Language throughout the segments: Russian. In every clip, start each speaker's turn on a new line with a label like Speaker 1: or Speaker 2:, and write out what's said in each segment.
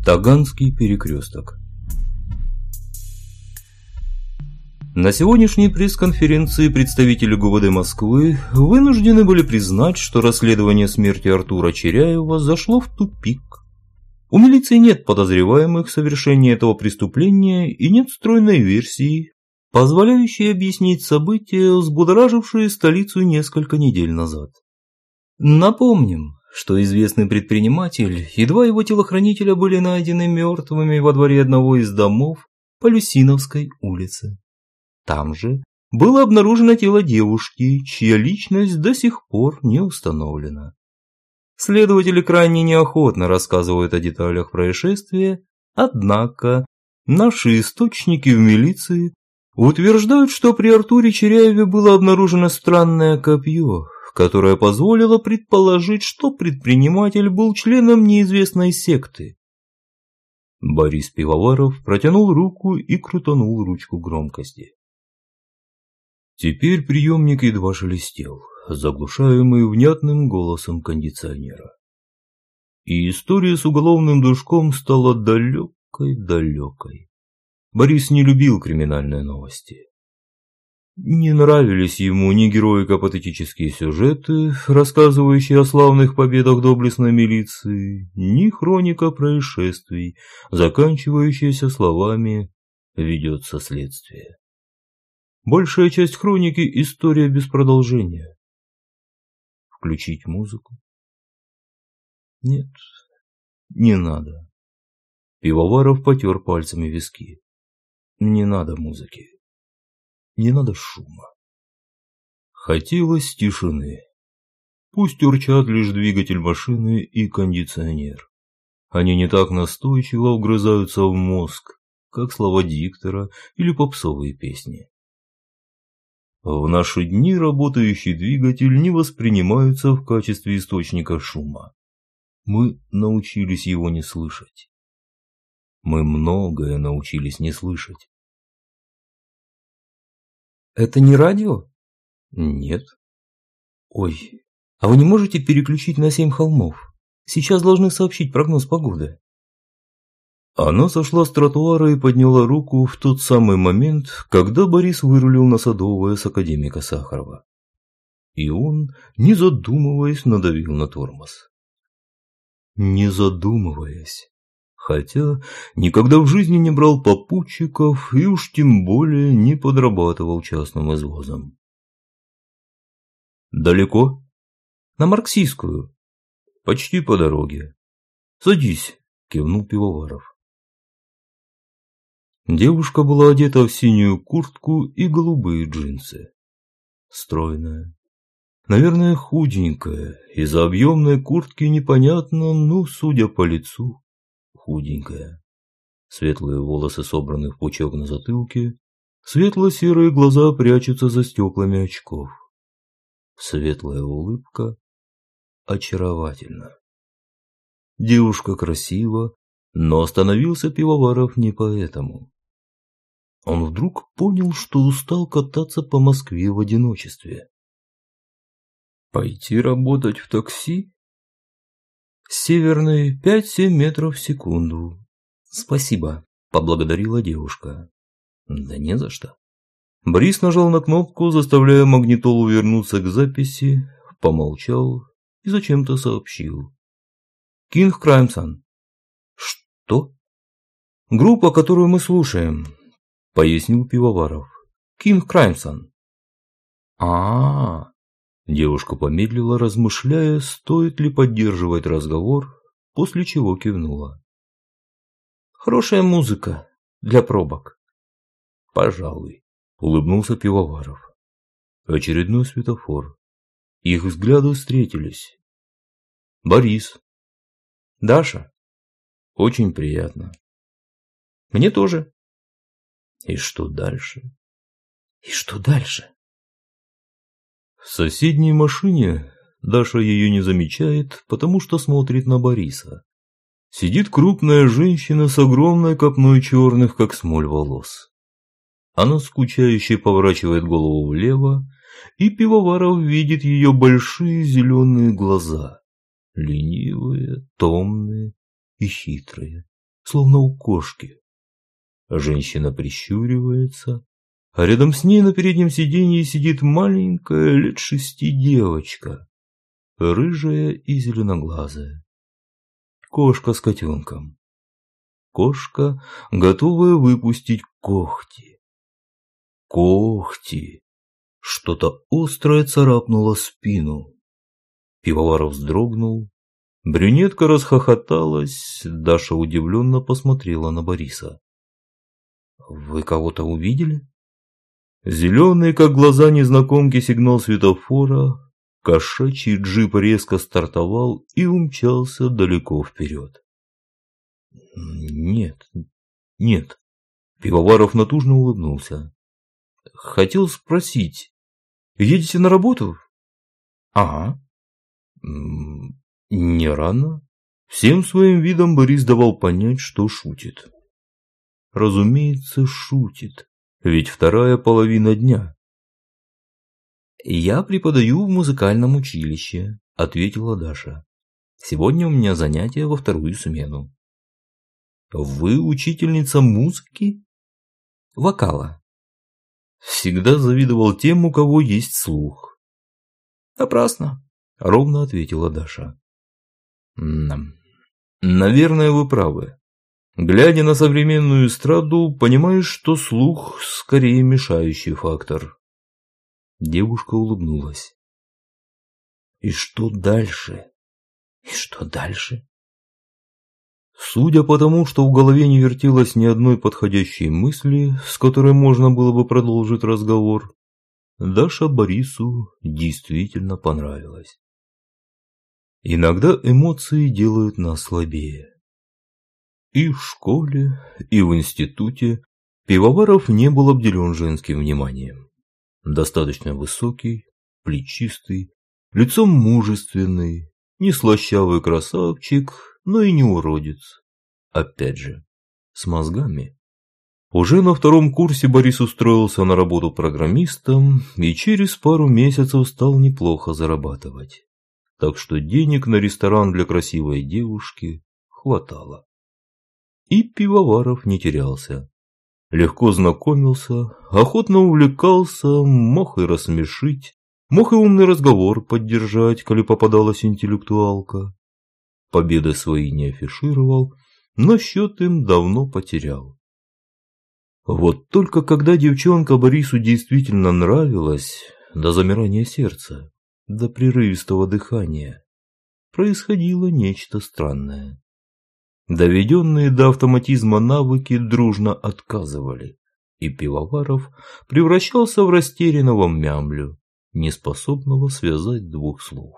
Speaker 1: Таганский перекресток. На сегодняшней пресс-конференции представители ГУВД Москвы вынуждены были признать, что расследование смерти Артура Черяева зашло в тупик. У милиции нет подозреваемых в совершении этого преступления и нет стройной версии, позволяющей объяснить события, взбудоражившие столицу несколько недель назад. Напомним, что известный предприниматель и два его телохранителя были найдены мертвыми во дворе одного из домов по Люсиновской улице. Там же было обнаружено тело девушки, чья личность до сих пор не установлена. Следователи крайне неохотно рассказывают о деталях происшествия, однако наши источники в милиции утверждают, что при Артуре Черяеве было обнаружено странное копье, которое позволило предположить, что предприниматель был членом неизвестной секты. Борис Пивоваров протянул руку и крутанул ручку громкости. Теперь приемник едва шелестел, заглушаемый внятным голосом кондиционера. И история с уголовным душком стала далекой. Борис не любил криминальные новости. Не нравились ему ни героико-патетические сюжеты, рассказывающие о славных победах доблестной милиции, ни хроника происшествий, заканчивающаяся словами «ведется следствие». Большая часть хроники – история без продолжения. Включить музыку? Нет, не надо. Пивоваров потер пальцами виски. Не надо музыки. Не надо шума. Хотелось тишины. Пусть урчат лишь двигатель машины и кондиционер. Они не так настойчиво вгрызаются в мозг, как слова диктора или попсовые песни. В наши дни работающий двигатель не воспринимается в качестве источника шума. Мы научились его не слышать. Мы многое научились не слышать. Это не радио? Нет. Ой, а вы не можете переключить на 7 холмов? Сейчас должны сообщить прогноз погоды. Она сошла с тротуара и подняла руку в тот самый момент, когда Борис вырулил на Садовое с академика Сахарова. И он, не задумываясь, надавил на тормоз. Не задумываясь. Хотя никогда в жизни не брал попутчиков и уж тем более не подрабатывал частным извозом. «Далеко?» «На Марксистскую. Почти по дороге. Садись», – кивнул Пивоваров. Девушка была одета в синюю куртку и голубые джинсы. Стройная. Наверное, худенькая. Из-за объемной куртки непонятно, но, судя по лицу, худенькая. Светлые волосы собраны в пучок на затылке, светло-серые глаза прячутся за стеклами очков. Светлая улыбка очаровательна. Девушка красива, но остановился Пивоваров не поэтому. Он вдруг понял, что устал кататься по Москве в одиночестве. Пойти работать в такси? Северный 5-7 метров в секунду. Спасибо, поблагодарила девушка. Да не за что. Борис нажал на кнопку, заставляя магнитолу вернуться к записи, помолчал и зачем-то сообщил. King Crimson. Что? Группа, которую мы слушаем, пояснил Пивоваров. King Crimson. Девушка помедлила, размышляя, стоит ли поддерживать разговор, после чего кивнула. Хорошая музыка для пробок. Пожалуй, улыбнулся Пивоваров. Очередной светофор. Их взгляды встретились. Борис. Даша. Очень приятно. Мне тоже. И что дальше? В соседней машине Даша ее не замечает, потому что смотрит на Бориса. Сидит крупная женщина с огромной копной черных, как смоль, волос. Она скучающе поворачивает голову влево, и Пивоваров видит ее большие зеленые глаза, ленивые, томные и хитрые. словно у кошки. Женщина прищуривается, а рядом с ней на переднем сиденье сидит маленькая лет 6 девочка, рыжая и зеленоглазая. Кошка с котенком. Кошка, готовая выпустить когти. Когти! Что-то острое царапнуло спину. Пивоваров вздрогнул. Брюнетка расхохоталась. Даша удивленно посмотрела на Бориса. «Вы кого-то увидели?» Зеленый, как глаза незнакомки, сигнал светофора. Кошачий джип резко стартовал и умчался далеко вперед. Нет. Пивоваров натужно улыбнулся. Хотел спросить, едете на работу? Ага. Не рано. Всем своим видом Борис давал понять, что шутит. Разумеется, шутит, ведь вторая половина дня. «Я преподаю в музыкальном училище», – ответила Даша. «Сегодня у меня занятия во вторую смену». «Вы учительница музыки?» «Вокала». Всегда завидовал тем, у кого есть слух. «Напрасно», – ровно ответила Даша. «Наверное, вы правы. Глядя на современную эстраду, понимаешь, что слух скорее мешающий фактор». Девушка улыбнулась. «И что дальше? Судя по тому, что в голове не вертелось ни одной подходящей мысли, с которой можно было бы продолжить разговор, Даша Борису действительно понравилась. Иногда эмоции делают нас слабее. И в школе, и в институте Пивоваров не был обделен женским вниманием. Достаточно высокий, плечистый, лицом мужественный, не слащавый красавчик, но и не уродец. Опять же, с мозгами. Уже на втором курсе Борис устроился на работу программистом и через пару месяцев стал неплохо зарабатывать. Так что денег на ресторан для красивой девушки хватало. И Пивоваров не терялся. Легко знакомился, охотно увлекался, мог и рассмешить, мог и умный разговор поддержать, коли попадалась интеллектуалка. Победы свои не афишировал, но счет им давно потерял. Вот только когда девчонка Борису действительно нравилась, до замирания сердца, до прерывистого дыхания, происходило нечто странное. Доведенные до автоматизма навыки дружно отказывали, и Пивоваров превращался в растерянного мямлю, неспособного связать двух слов.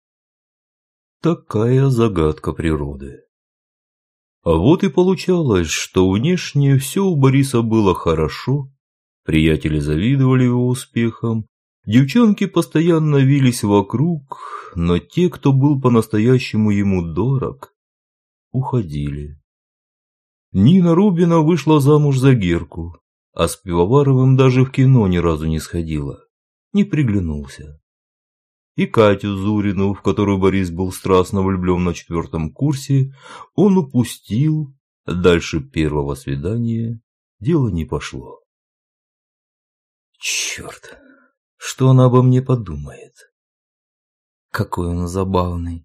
Speaker 1: Такая загадка природы. А вот и получалось, что внешне все у Бориса было хорошо, приятели завидовали его успехам, девчонки постоянно вились вокруг, но те, кто был по-настоящему ему дорог, уходили. Нина Рубина вышла замуж за Герку, а с Пивоваровым даже в кино ни разу не сходила, не приглянулся. И Катю Зурину, в которую Борис был страстно влюблен на 4 курсе, он упустил, дальше первого свидания дело не пошло. Черт, что она обо мне подумает? Какой он забавный.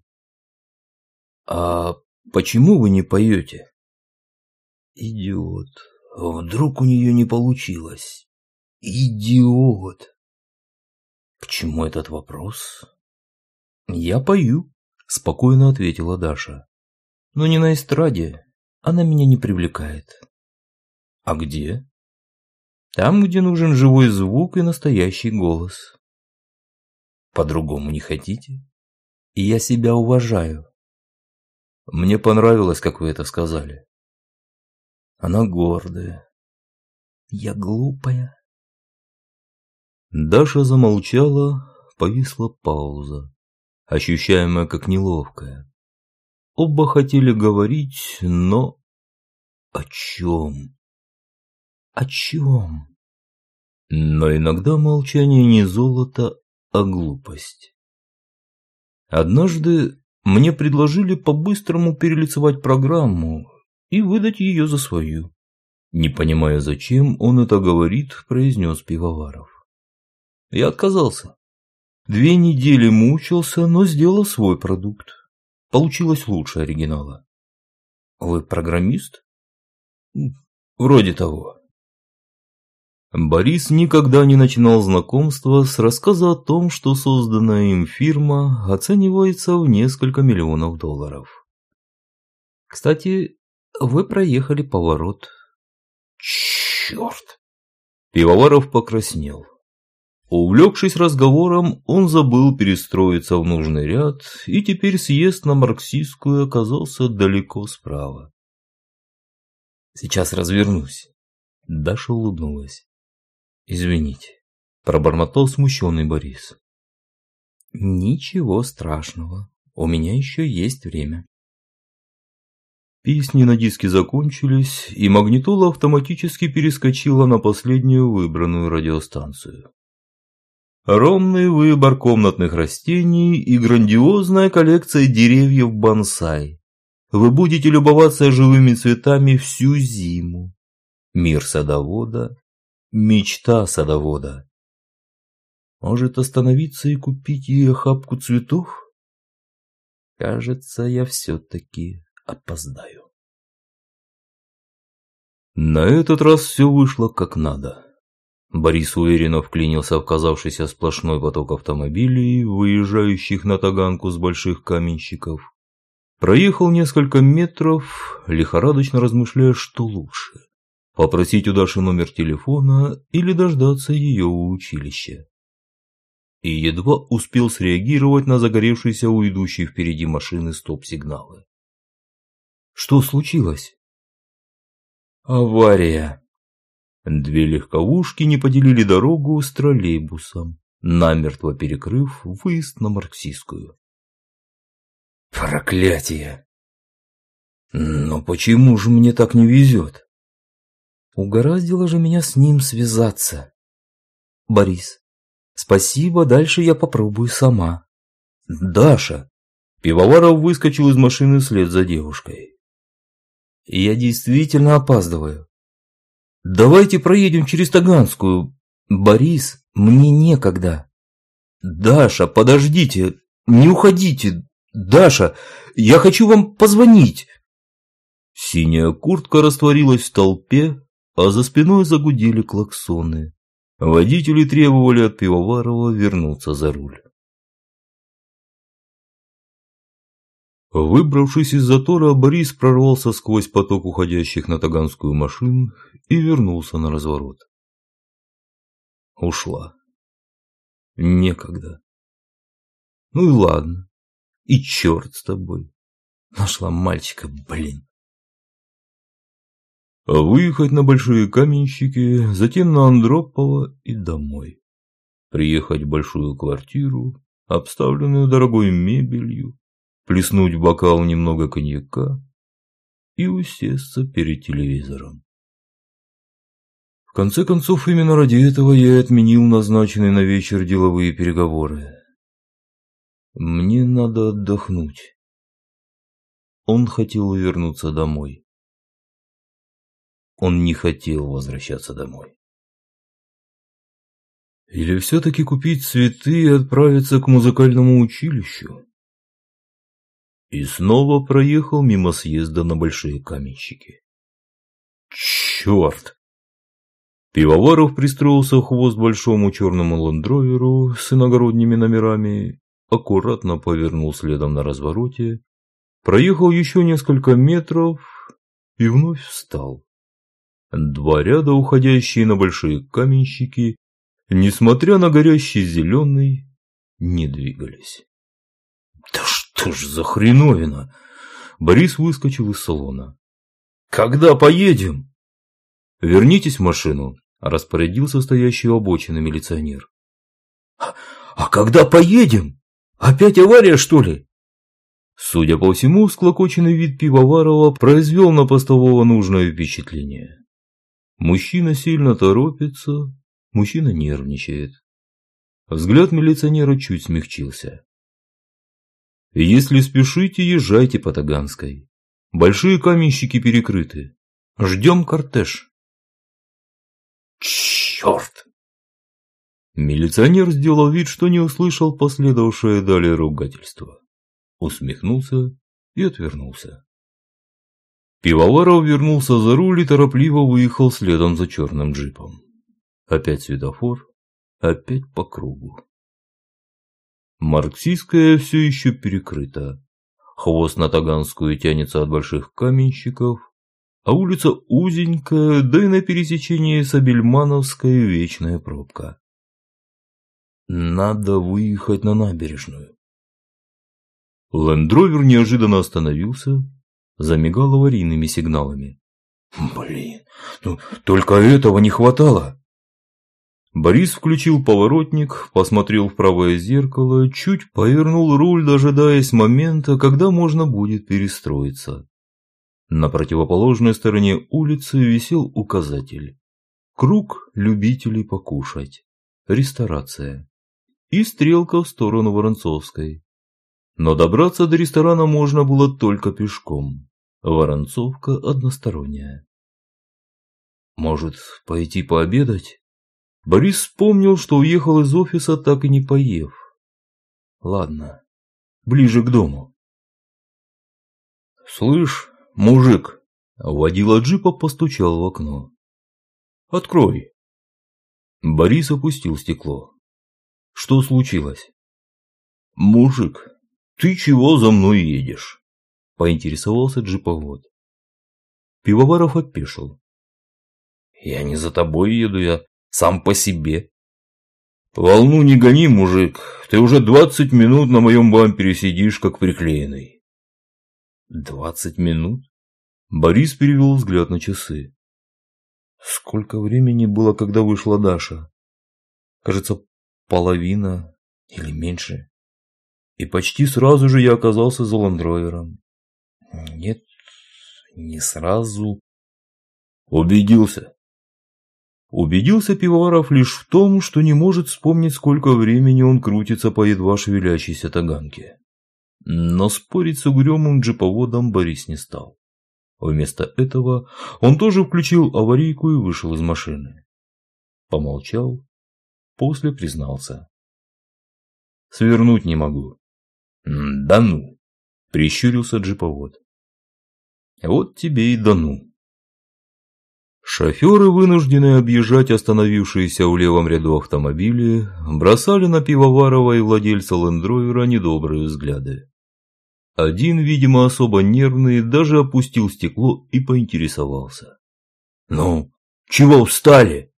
Speaker 1: А почему вы не поете? Идиот. Вдруг у нее не получилось. Идиот. К чему этот вопрос? Я пою, спокойно ответила Даша. Но не на эстраде. Она меня не привлекает. А где? Там, где нужен живой звук и настоящий голос. По-другому не хотите? И я себя уважаю. Мне понравилось, как вы это сказали. Она гордая. Я глупая. Даша замолчала, повисла пауза, ощущаемая как неловкая. Оба хотели говорить, но... О чем? О чем? Но иногда молчание не золото, а глупость. Однажды мне предложили по-быстрому перелицевать программу, и выдать ее за свою. Не понимая, зачем он это говорит, произнес Пивоваров. Я отказался. 2 недели мучился, но сделал свой продукт. Получилось лучше оригинала. Вы программист? Вроде того. Борис никогда не начинал знакомства с рассказа о том, что созданная им фирма оценивается в несколько миллионов долларов. Кстати, вы проехали поворот. Черт! Пивоваров покраснел. Увлекшись разговором, он забыл перестроиться в нужный ряд, и теперь съезд на Марксистскую оказался далеко справа. «Сейчас развернусь». Даша улыбнулась. «Извините», – пробормотал смущенный Борис. «Ничего страшного, у меня еще есть время». Песни на диске закончились, и магнитола автоматически перескочила на последнюю выбранную радиостанцию. Ровный выбор комнатных растений и грандиозная коллекция деревьев бонсай. Вы будете любоваться живыми цветами всю зиму. Мир садовода, мечта садовода. Может остановиться и купить ей охапку цветов? Кажется, я все-таки опоздаю. На этот раз все вышло как надо. Борис уверенно вклинился в казавшийся сплошной поток автомобилей, выезжающих на Таганку с больших каменщиков. Проехал несколько метров, лихорадочно размышляя, что лучше – попросить у Даши номер телефона или дождаться ее у училища. И едва успел среагировать на загоревшиеся у идущей впереди машины стоп-сигналы. Что случилось? Авария. 2 легковушки не поделили дорогу с троллейбусом, намертво перекрыв выезд на Марксистскую. Проклятие! Но почему же мне так не везет? Угораздило же меня с ним связаться. Борис, спасибо, дальше я попробую сама. Даша! Пивоваров выскочил из машины вслед за девушкой. Я действительно опаздываю. Давайте проедем через Таганскую. Борис, мне некогда. Даша, подождите, не уходите. Даша, я хочу вам позвонить. Синяя куртка растворилась в толпе, а за спиной загудели клаксоны. Водители требовали от Пивоварова вернуться за руль. Выбравшись из затора, Борис прорвался сквозь поток уходящих на Таганскую машин и вернулся на разворот. Ушла. Некогда. Ну и ладно. И черт с тобой. Нашла мальчика, блин. Выехать на Большие Каменщики, затем на Андропова и домой. Приехать в большую квартиру, обставленную дорогой мебелью, плеснуть в бокал немного коньяка и усесться перед телевизором. В конце концов, именно ради этого я и отменил назначенные на вечер деловые переговоры. Мне надо отдохнуть. Он хотел вернуться домой. Он не хотел возвращаться домой. Или все-таки купить цветы и отправиться к музыкальному училищу? И снова проехал мимо съезда на Большие Каменщики. Черт! Пивоваров пристроился в хвост большому черному лендроверу с иногородними номерами, аккуратно повернул следом на развороте, проехал еще несколько метров и вновь встал. 2 ряда, уходящие на Большие Каменщики, несмотря на горящий зеленый, не двигались. Да что ж за хреновина? Борис выскочил из салона. Когда поедем? Вернитесь в машину, распорядился стоящий у обочины милиционер. А когда поедем? Опять авария, что ли? Судя по всему, всклокоченный вид Пивоварова произвел на постового нужное впечатление. Мужчина сильно торопится, мужчина нервничает. Взгляд милиционера чуть смягчился. Если спешите, езжайте по Таганской. Большие каменщики перекрыты. Ждем кортеж.
Speaker 2: Черт!
Speaker 1: Милиционер сделал вид, что не услышал последовавшее далее ругательство. Усмехнулся и отвернулся. Пивоваров вернулся за руль и торопливо выехал следом за черным джипом. Опять светофор, опять по кругу. Марксистская все еще перекрыта. Хвост на Таганскую тянется от больших каменщиков, а улица узенькая, да и на пересечении с Абельмановской вечная пробка. Надо выехать на набережную. Лендровер неожиданно остановился, замигал аварийными сигналами. Блин, ну только этого не хватало. Борис включил поворотник, посмотрел в правое зеркало, чуть повернул руль, дожидаясь момента, когда можно будет перестроиться. На противоположной стороне улицы висел указатель: круг любителей покушать, ресторация, и стрелка в сторону Воронцовской. Но добраться до ресторана можно было только пешком. Воронцовка односторонняя. Может, пойти пообедать? Борис вспомнил, что уехал из офиса, так и не поев. Ладно, ближе к дому. Слышь, мужик, водила джипа постучал в окно. Открой. Борис опустил стекло. Что случилось? Мужик, ты чего за мной едешь? Поинтересовался джиповод. Пивоваров опешил. Я не за тобой еду, я сам по себе. Волну не гони, мужик, ты уже 20 минут на моем бампере сидишь, как приклеенный. 20 минут? Борис перевел взгляд на часы. Сколько времени было, когда вышла Даша? Кажется, половина или меньше. И почти сразу же я оказался за ландровером. Нет, не сразу. Убедился. Убедился Пивоваров лишь в том, что не может вспомнить, сколько времени он крутится по едва шевелящейся таганке. Но спорить с угрюмым джиповодом Борис не стал. Вместо этого он тоже включил аварийку и вышел из машины. Помолчал, после признался. Свернуть не могу. Да ну, прищурился джиповод. Вот тебе и да ну. Шоферы, вынужденные объезжать остановившиеся в левом ряду автомобили, бросали на Пивоварова и владельца лендровера недобрые взгляды. Один, видимо, особо нервный, даже опустил стекло и поинтересовался. Ну, чего встали?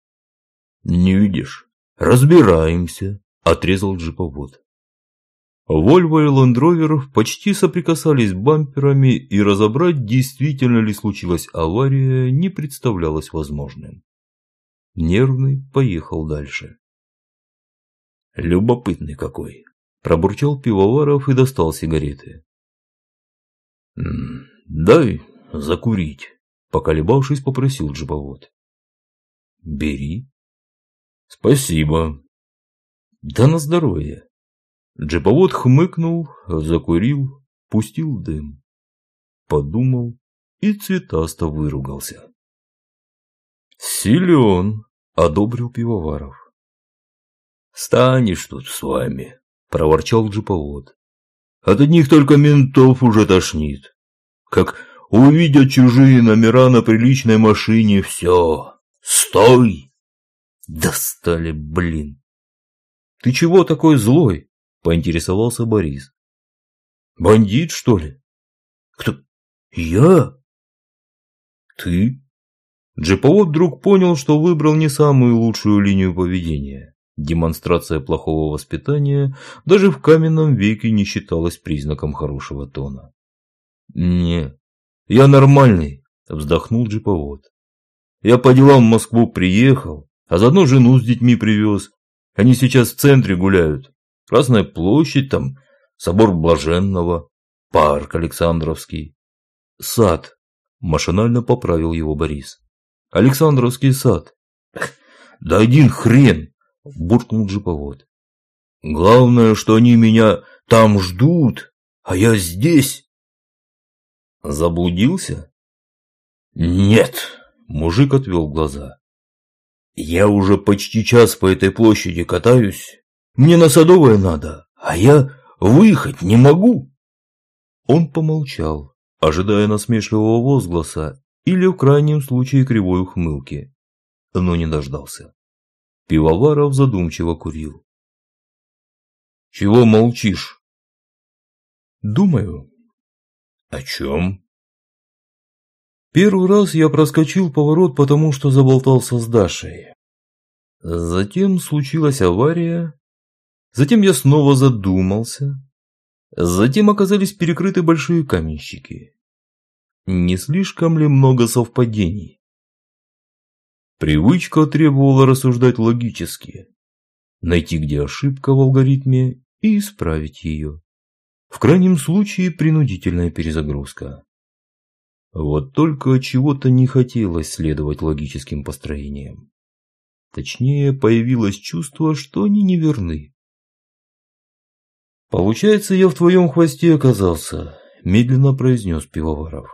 Speaker 1: Не видишь? Разбираемся, отрезал джиповод. Вольво и лендровер почти соприкасались бамперами, и разобрать, действительно ли случилась авария, не представлялось возможным. Нервный поехал дальше. Любопытный какой, пробурчал Пивоваров и достал сигареты. Дай закурить, поколебавшись, попросил джиповод. Бери. Спасибо. Да на здоровье. Джиповод хмыкнул, закурил, пустил дым. Подумал и цветасто выругался. Силен, одобрил Пивоваров. Станешь тут с вами, проворчал джиповод. От одних только ментов уже тошнит. Как увидят чужие номера на приличной машине, все, стой! Достали, блин. Ты чего такой злой? Поинтересовался Борис. Бандит, что ли? Кто? Я? Ты? Джиповод вдруг понял, что выбрал не самую лучшую линию поведения. Демонстрация плохого воспитания даже в каменном веке не считалась признаком хорошего тона. Не, я нормальный, вздохнул джиповод. Я по делам в Москву приехал, а заодно жену с детьми привез. Они сейчас в центре гуляют. Красная площадь, там собор Блаженного, парк Александровский. Сад, машинально поправил его Борис. Александровский сад. Да один хрен, буркнул джиповод. Главное, что они меня там ждут, а я здесь. Заблудился? Нет, мужик отвел глаза. Я уже почти час по этой площади катаюсь. Мне на Садовое надо, а я выехать не могу. Он помолчал, ожидая насмешливого возгласа или в крайнем случае кривой ухмылки, но не дождался. Пивоваров задумчиво курил. Чего молчишь? Думаю. О чем? Первый раз я проскочил поворот, потому что заболтался с Дашей. Затем случилась авария. Затем я снова задумался. Затем оказались перекрыты большие каменщики. Не слишком ли много совпадений? Привычка требовала рассуждать логически, найти, где ошибка в алгоритме, и исправить ее. В крайнем случае принудительная перезагрузка. Вот только чего-то не хотелось следовать логическим построениям. Точнее, появилось чувство, что они неверны. «Получается, я в твоем хвосте оказался», – медленно произнес Пивоваров.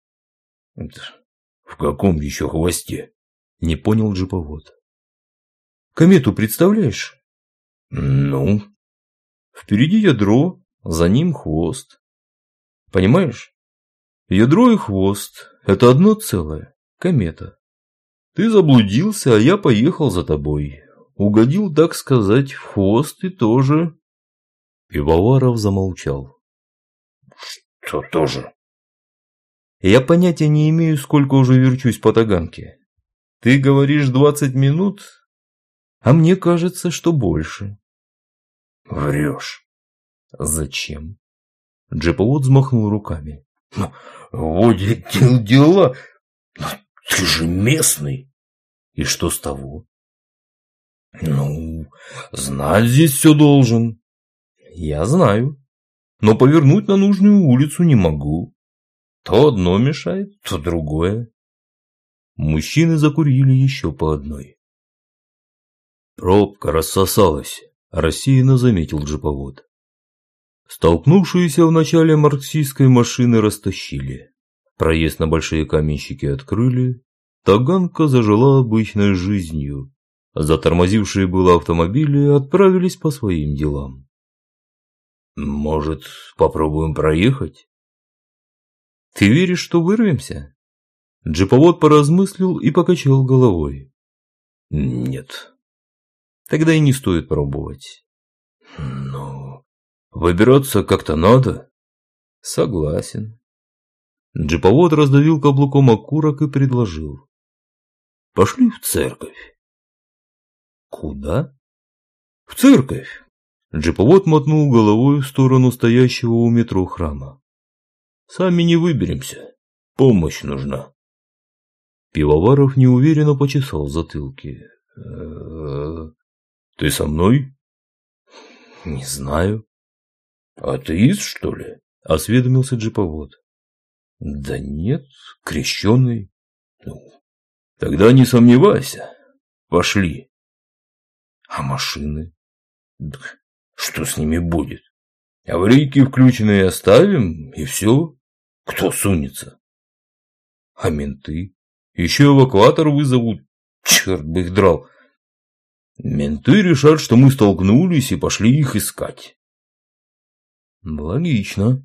Speaker 1: «В каком еще хвосте?» – не понял джиповод. «Комету представляешь?» «Ну?» «Впереди ядро, за ним хвост. Понимаешь? Ядро и хвост – это одно целое, комета. Ты заблудился, а я поехал за тобой. Угодил, так сказать, в хвост и тоже...» Пивоваров замолчал. «Что тоже?» «Я понятия не имею, сколько уже верчусь по Таганке. Ты говоришь 20 минут, а мне кажется, что больше». «Врешь». «Зачем?» Джиповод взмахнул руками. «Вот дела. Ты же местный. И что с того?» Знать здесь все должен». «Я знаю, но повернуть на нужную улицу не могу. То одно мешает, то другое». Мужчины закурили еще по одной. «Пробка рассосалась», – рассеянно заметил джиповод. Столкнувшиеся в начале марксистской машины растащили. Проезд на большие каменщики открыли. Таганка зажила обычной жизнью. Затормозившие было автомобили отправились по своим делам. «Может, попробуем проехать?» «Ты веришь, что вырвемся?» Джиповод поразмыслил и покачал головой. «Нет». «Тогда и не стоит пробовать». «Выбираться как-то надо». «Согласен». Джиповод раздавил каблуком окурок и предложил. «Пошли в церковь». «Куда?» «В церковь». Джиповод мотнул головой в сторону стоящего у метро храма. «Сами не выберемся. Помощь нужна». Пивоваров неуверенно почесал в затылке. «Ты со мной?» «Не знаю». «Атеист, что ли?» – осведомился джиповод. «Да нет, крещеный». «Тогда не сомневайся. Пошли». «А машины?» «Что с ними будет? Аварийки включенные оставим, и все. Кто сунется?» «А менты? Еще эвакуатор вызовут. Черт бы их драл. Менты решат, что мы столкнулись, и пошли их искать». «Логично».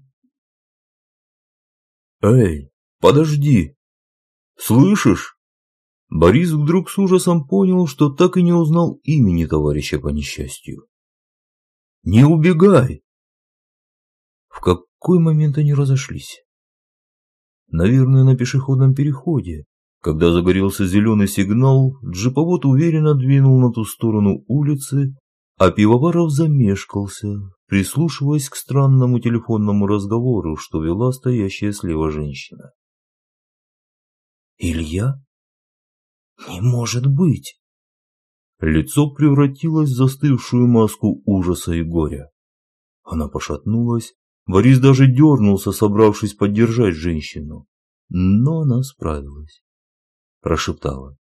Speaker 1: «Эй, подожди! Слышишь?» Борис вдруг с ужасом понял, что так и не узнал имени товарища по несчастью. «Не убегай!» В какой момент они разошлись? Наверное, на пешеходном переходе. Когда загорелся зеленый сигнал, джиповод уверенно двинул на ту сторону улицы, а Пивоваров замешкался, прислушиваясь к странному телефонному разговору, что вела стоящая слева женщина. «Илья? Не может быть!» Лицо превратилось в застывшую маску ужаса и горя. Она пошатнулась, Борис даже дернулся, собравшись поддержать женщину. Но она справилась. Прошептала.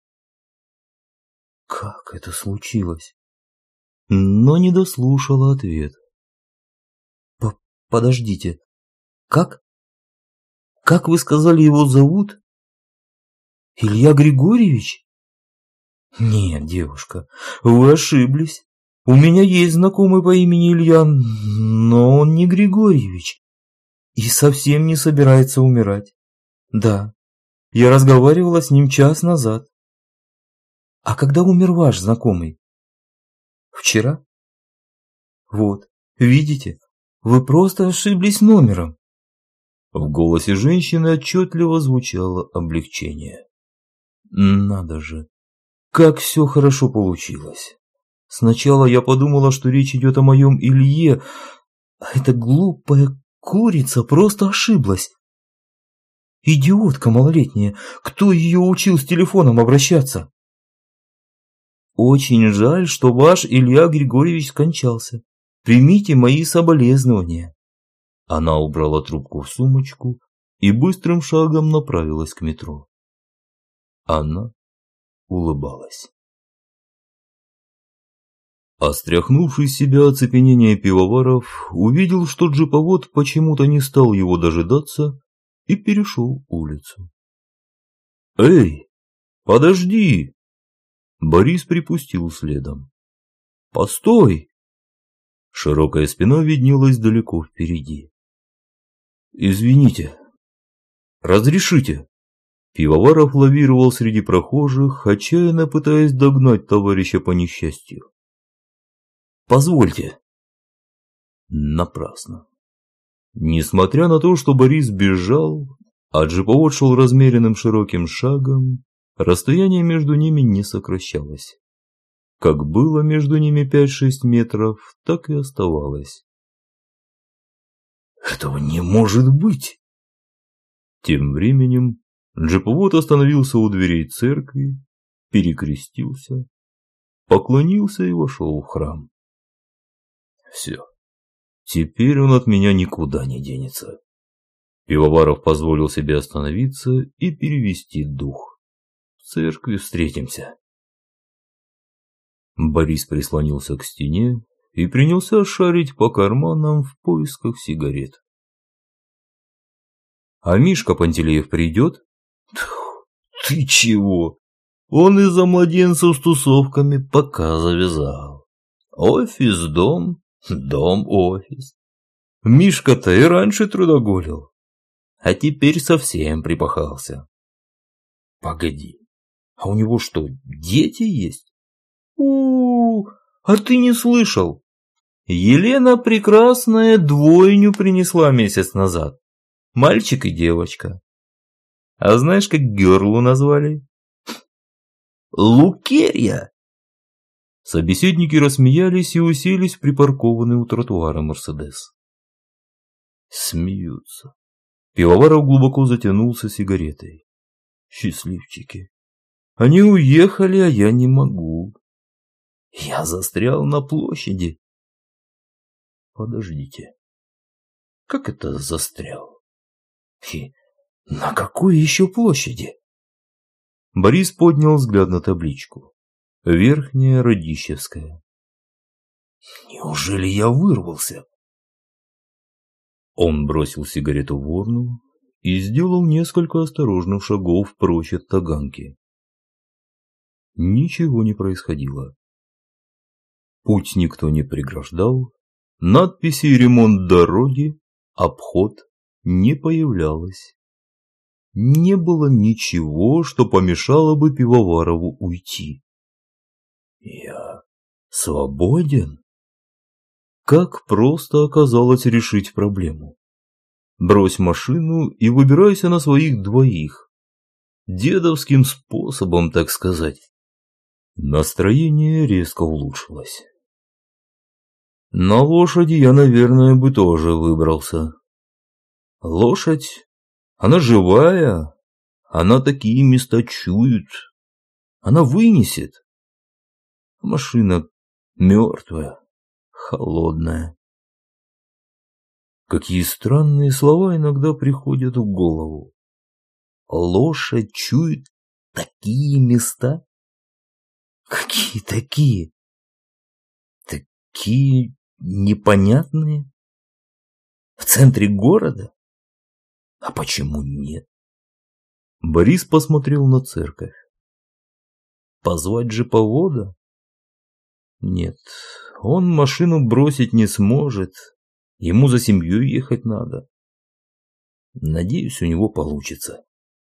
Speaker 1: «Как это случилось?» Но не дослушала ответ. «Подождите, как? Как вы сказали, его зовут? Илья Григорьевич? Нет, девушка, вы ошиблись. У меня есть знакомый по имени Илья, но он не Григорьевич и совсем не собирается умирать. Да, я разговаривала с ним час назад. А когда умер ваш знакомый? Вчера? Вот, видите, вы просто ошиблись номером. В голосе женщины отчетливо звучало облегчение. Надо же, как все хорошо получилось. Сначала я подумала, что речь идет о моем Илье, а эта глупая курица просто ошиблась. Идиотка малолетняя, кто ее учил с телефоном обращаться? Очень жаль, что ваш Илья Григорьевич скончался. Примите мои соболезнования. Она убрала трубку в сумочку и быстрым шагом направилась к метро. Она улыбалась. Остряхнувший с себя оцепенение пивоваров, увидел, что джиповод почему-то не стал его дожидаться и перешел улицу. «Эй, подожди!» Борис припустил следом. «Постой!» Широкая спина виднелась далеко впереди. «Извините, разрешите?» Пивоваров лавировал среди прохожих, отчаянно пытаясь догнать товарища по несчастью. «Позвольте». Напрасно. Несмотря на то, что Борис бежал, а джиповод шел размеренным широким шагом, расстояние между ними не сокращалось. Как было между ними 5-6 метров, так и оставалось. «Этого не может быть!» Тем временем джиповод остановился у дверей церкви, перекрестился, поклонился и вошел в храм. Все. Теперь он от меня никуда не денется. Пивоваров позволил себе остановиться и перевести дух. В церкви встретимся. Борис прислонился к стене и принялся шарить по карманам в поисках сигарет. А Мишка Пантелеев придет? Ты чего? Он из-за младенцев с тусовками пока завязал. Офис-дом, дом-офис. Мишка-то и раньше трудоголил, а теперь совсем припахался. Погоди, а у него что, дети есть? А ты не слышал? Елена Прекрасная двойню принесла месяц назад. Мальчик и девочка. А знаешь, как Герлу назвали? Лукерья. Собеседники рассмеялись и уселись в припаркованный у тротуара Мерседес. Смеются. Пивоваров глубоко затянулся сигаретой. Счастливчики. Они уехали, а я не могу. Я застрял на площади. Подождите. Как это застрял? И на какой еще площади? Борис поднял взгляд на табличку. Верхняя Радищевская. Неужели я вырвался? Он бросил сигарету в урну и сделал несколько осторожных шагов прочь от Таганки. Ничего не происходило. Путь никто не преграждал, надписи «Ремонт дороги», «Обход» не появлялось. Не было ничего, что помешало бы Пивоварову уйти. Я свободен? Как просто оказалось решить проблему. Брось машину и выбирайся на своих двоих. Дедовским способом, так сказать. Настроение резко улучшилось. На лошади я, наверное, бы тоже выбрался. Лошадь, она живая, она такие места чует, она вынесет. Машина мертвая, холодная. Какие странные слова иногда приходят в голову. Лошадь чует такие места? Какие такие? Такие непонятные? В центре города? А почему нет? Борис посмотрел на церковь. Позвать же повода? Нет, он машину бросить не сможет. Ему за семьей ехать надо. Надеюсь, у него получится.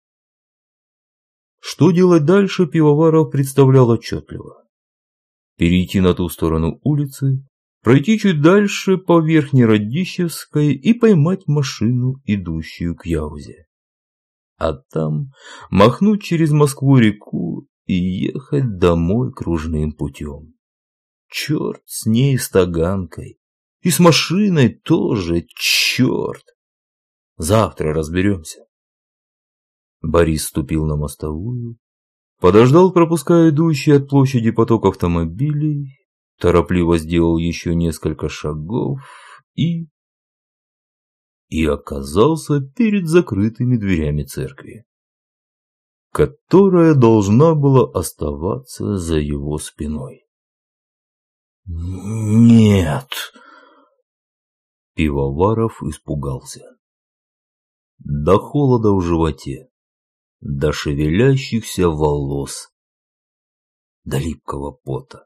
Speaker 1: Что делать дальше, Пивоваров представлял отчетливо. Перейти на ту сторону улицы, пройти чуть дальше по Верхней Радищевской и поймать машину, идущую к Яузе. А там махнуть через Москву-реку и ехать домой кружным путем. Черт с ней, с Таганкой. И с машиной тоже, черт. Завтра разберемся. Борис ступил на мостовую, подождал, пропуская идущий от площади поток автомобилей, торопливо сделал еще несколько шагов и оказался перед закрытыми дверями церкви, которая должна была оставаться за его спиной. Нет! Пивоваров испугался. До холода в животе, до шевелящихся волос, до липкого пота.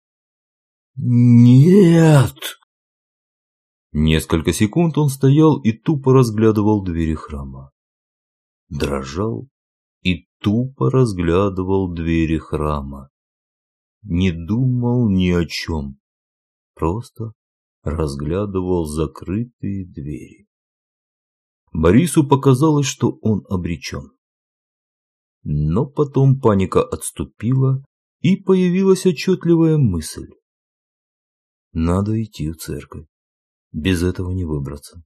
Speaker 1: Нет! Несколько секунд он стоял и тупо разглядывал двери храма. Дрожал и тупо разглядывал двери храма. Не думал ни о чем, просто разглядывал закрытые двери. Борису показалось, что он обречен. Но потом паника отступила, и появилась отчетливая мысль. Надо идти в церковь. Без этого не выбраться.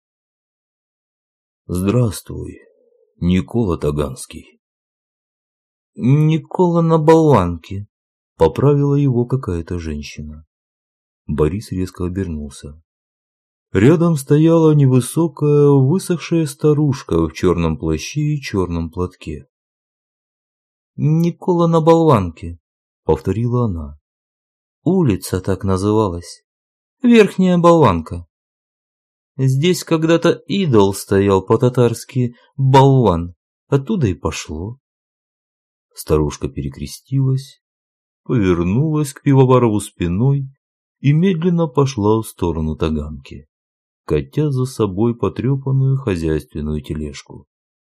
Speaker 1: Здравствуй, Никола Таганский. Никола на болванке, поправила его какая-то женщина. Борис резко обернулся. Рядом стояла невысокая, высохшая старушка в черном плаще и черном платке. «Никола на болванке», — повторила она. «Улица так называлась. Верхняя болванка. Здесь когда-то идол стоял по-татарски болван, оттуда и пошло». Старушка перекрестилась, повернулась к Пивоварову спиной и медленно пошла в сторону Таганки, катя за собой потрепанную хозяйственную тележку.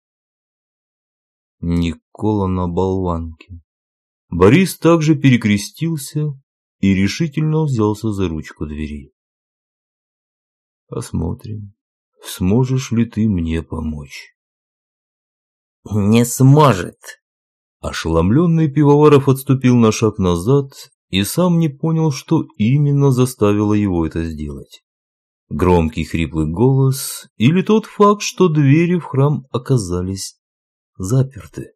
Speaker 1: Никола на болванке. Борис также перекрестился и решительно взялся за ручку двери. Посмотрим, сможешь ли ты мне помочь. Не сможет. Ошеломленный Пивоваров отступил на шаг назад и сам не понял, что именно заставило его это сделать. Громкий хриплый голос или тот факт, что двери в храм оказались заперты.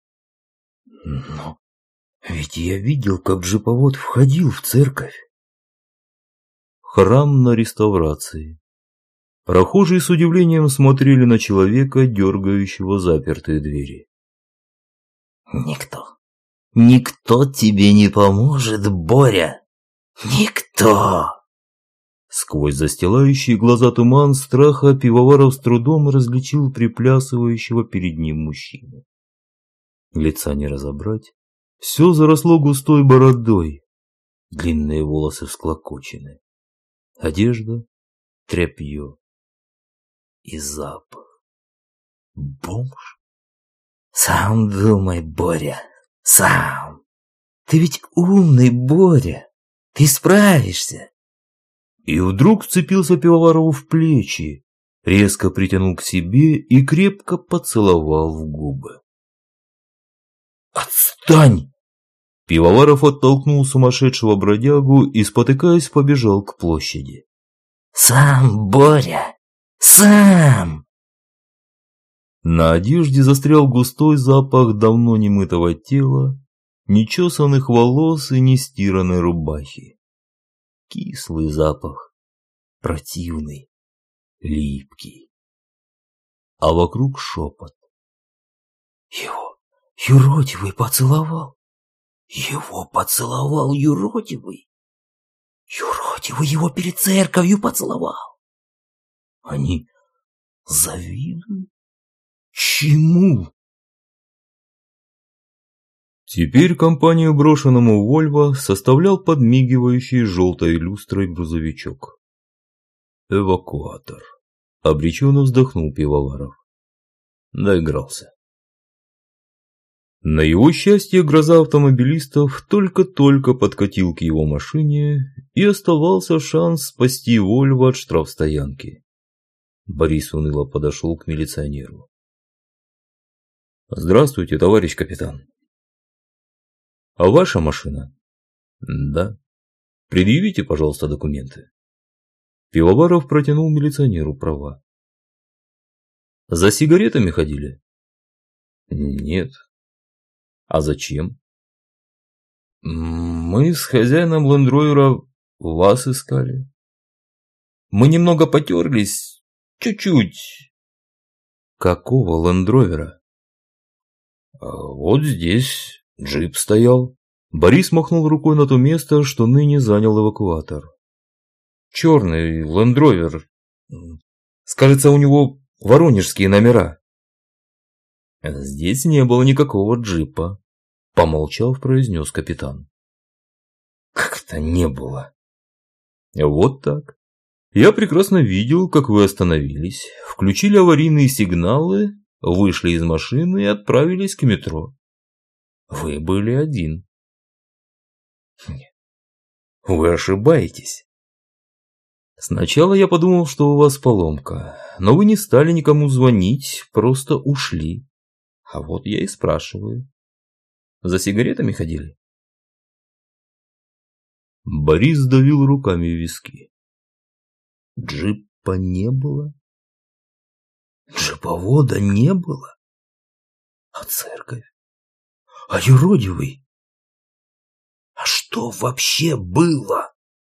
Speaker 1: Но ведь я видел, как джиповод входил в церковь. Храм на реставрации. Прохожие с удивлением смотрели на человека, дергающего запертые двери. Никто тебе не поможет, Боря. Никто. Сквозь застилающие глаза туман страха Пивоваров с трудом различил приплясывающего перед ним мужчину. Лица не разобрать, все заросло густой бородой, длинные волосы всклокочены, одежда, тряпье и запах. Бомж? Сам думай, Боря, сам. Ты ведь умный, Боря, ты справишься. И вдруг вцепился Пивоварову в плечи, резко притянул к себе и крепко поцеловал в губы. «Отстань!» Пивоваров оттолкнул сумасшедшего бродягу и, спотыкаясь, побежал к площади. «Сам, Боря! Сам!» На одежде застрял густой запах давно немытого тела, нечесанных волос и нестиранной рубахи. Кислый запах, противный, липкий. А вокруг шепот. Его юродивый поцеловал. Его поцеловал юродивый. Юродивый его перед церковью поцеловал. Они
Speaker 2: Завидую? Чему?
Speaker 1: Теперь компанию брошенному Вольво составлял подмигивающий желтой люстрой грузовичок. Эвакуатор. Обреченно вздохнул Пивоваров. Доигрался. На его счастье, гроза автомобилистов только-только подкатил к его машине, и оставался шанс спасти Вольво от штрафстоянки. Борис уныло подошел к милиционеру. «Здравствуйте, товарищ капитан». «А ваша машина?» «Да». «Предъявите, пожалуйста, документы». Пивоваров протянул милиционеру права. «За сигаретами ходили?» «Нет». «А зачем?» «Мы с хозяином лендровера вас искали. Мы немного потерлись, чуть-чуть». «Какого лендровера?» «Вот здесь джип стоял». Борис махнул рукой на то место, что ныне занял эвакуатор. «Черный лендровер. Скажется, у него воронежские номера». «Здесь не было никакого джипа», — помолчав, произнес капитан. «Как-то не было». «Вот так. Я прекрасно видел, как вы остановились, включили аварийные сигналы, вышли из машины и отправились к метро. Вы были один». «Вы ошибаетесь». «Сначала я подумал, что у вас поломка, но вы не стали никому звонить, просто ушли. А вот я и спрашиваю. За сигаретами ходили?» Борис давил руками в виски. «Джипа не было? Джиповода не было? А церковь? А юродивый? А что вообще было?»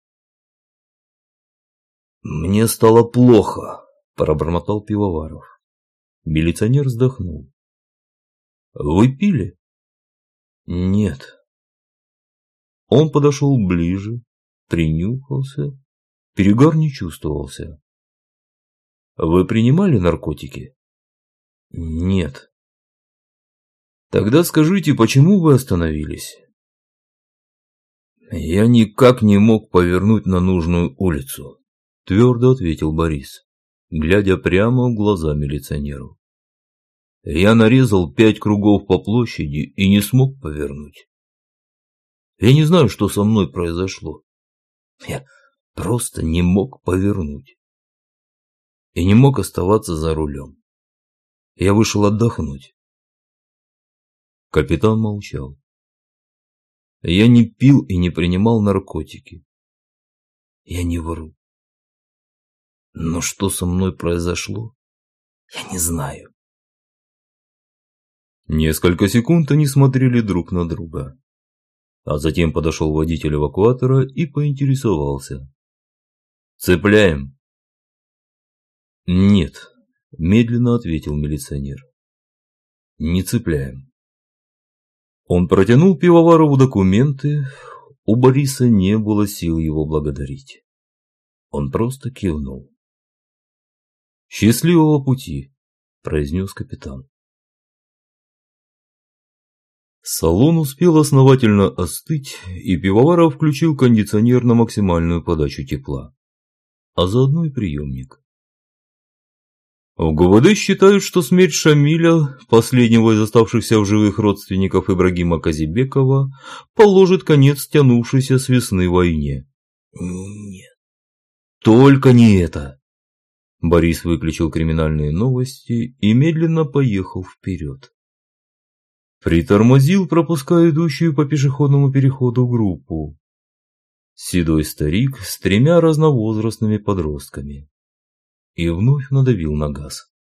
Speaker 1: «Мне стало плохо», – пробормотал Пивоваров. Милиционер вздохнул. «Вы пили?» «Нет». Он подошел ближе, принюхался. Перегар не чувствовался. «Вы принимали наркотики?» «Нет». «Тогда скажите, почему вы остановились?» «Я никак не мог повернуть на нужную улицу», – твердо ответил Борис, глядя прямо в глаза милиционеру. «Я нарезал 5 кругов по площади и не смог повернуть. Я не знаю, что со мной произошло. Я просто не мог повернуть. И не мог оставаться за рулем. Я вышел отдохнуть». Капитан молчал. «Я не пил и не принимал наркотики. Я не вру. Но что со мной произошло, я не знаю». Несколько секунд они смотрели друг на друга. А затем подошел водитель эвакуатора и поинтересовался. «Цепляем?» «Нет», – медленно ответил милиционер. «Не цепляем». Он протянул Пивоварову документы. У Бориса не было сил его благодарить. Он просто кивнул. «Счастливого пути», – произнес капитан. Салон успел основательно остыть, и Пивоваров включил кондиционер на максимальную подачу тепла, а заодно и приемник. В ГУВД считают, что смерть Шамиля, последнего из оставшихся в живых родственников Ибрагима Казибекова, положит конец тянувшейся с весны войне. Нет, только не это. Борис выключил криминальные новости и медленно поехал вперед. Притормозил, пропуская идущую по пешеходному переходу группу. Седой старик с 3 разновозрастными подростками. И вновь надавил на газ.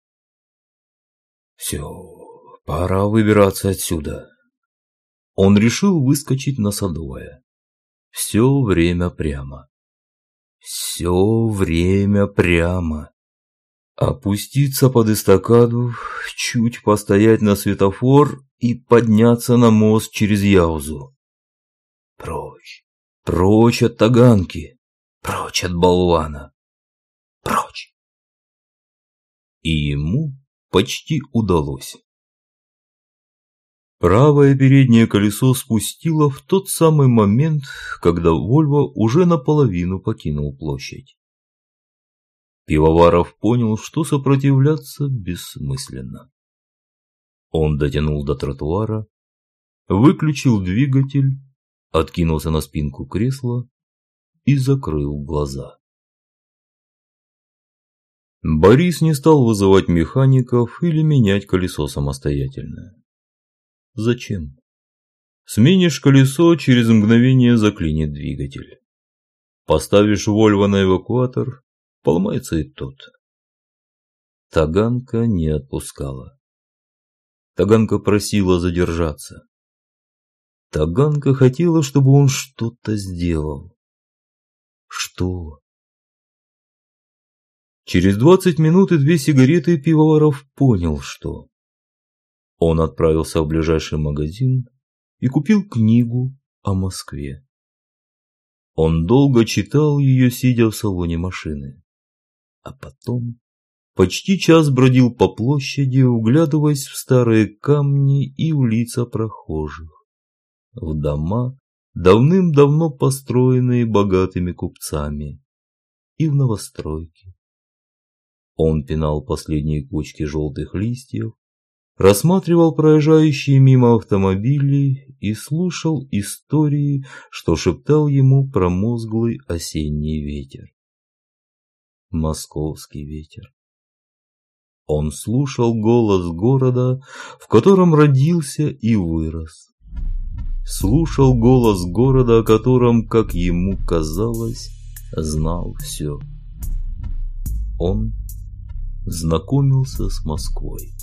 Speaker 1: Все, пора выбираться отсюда. Он решил выскочить на Садовое. Все время прямо. Все время прямо. Опуститься под эстакаду, чуть постоять на светофор и подняться на мост через Яузу. Прочь, прочь от Таганки, прочь от болвана. Прочь. И ему почти удалось. Правое переднее колесо спустило в тот самый момент, когда Вольво уже наполовину покинул площадь. Пивоваров понял, что сопротивляться бессмысленно. Он дотянул до тротуара, выключил двигатель, откинулся на спинку кресла и закрыл глаза. Борис не стал вызывать механиков или менять колесо самостоятельно. Зачем? Сменишь колесо, через мгновение заклинит двигатель. Поставишь Вольво на эвакуатор, поломается и тот. Таганка не отпускала. Таганка просила задержаться. Таганка хотела, чтобы он что-то сделал. Что? Через 20 минут и 2 сигареты Пивоваров понял, что. Он отправился в ближайший магазин и купил книгу о Москве. Он долго читал ее, сидя в салоне машины. А потом почти час бродил по площади, вглядываясь в старые камни и в лица прохожих, в дома, давным-давно построенные богатыми купцами, и в новостройки. Он пинал последние кучки желтых листьев, рассматривал проезжающие мимо автомобили и слушал истории, что шептал ему промозглый осенний ветер. Московский ветер. Он слушал голос города, в котором родился и вырос. Слушал голос города, о котором, как ему казалось, знал все. Он знакомился с Москвой.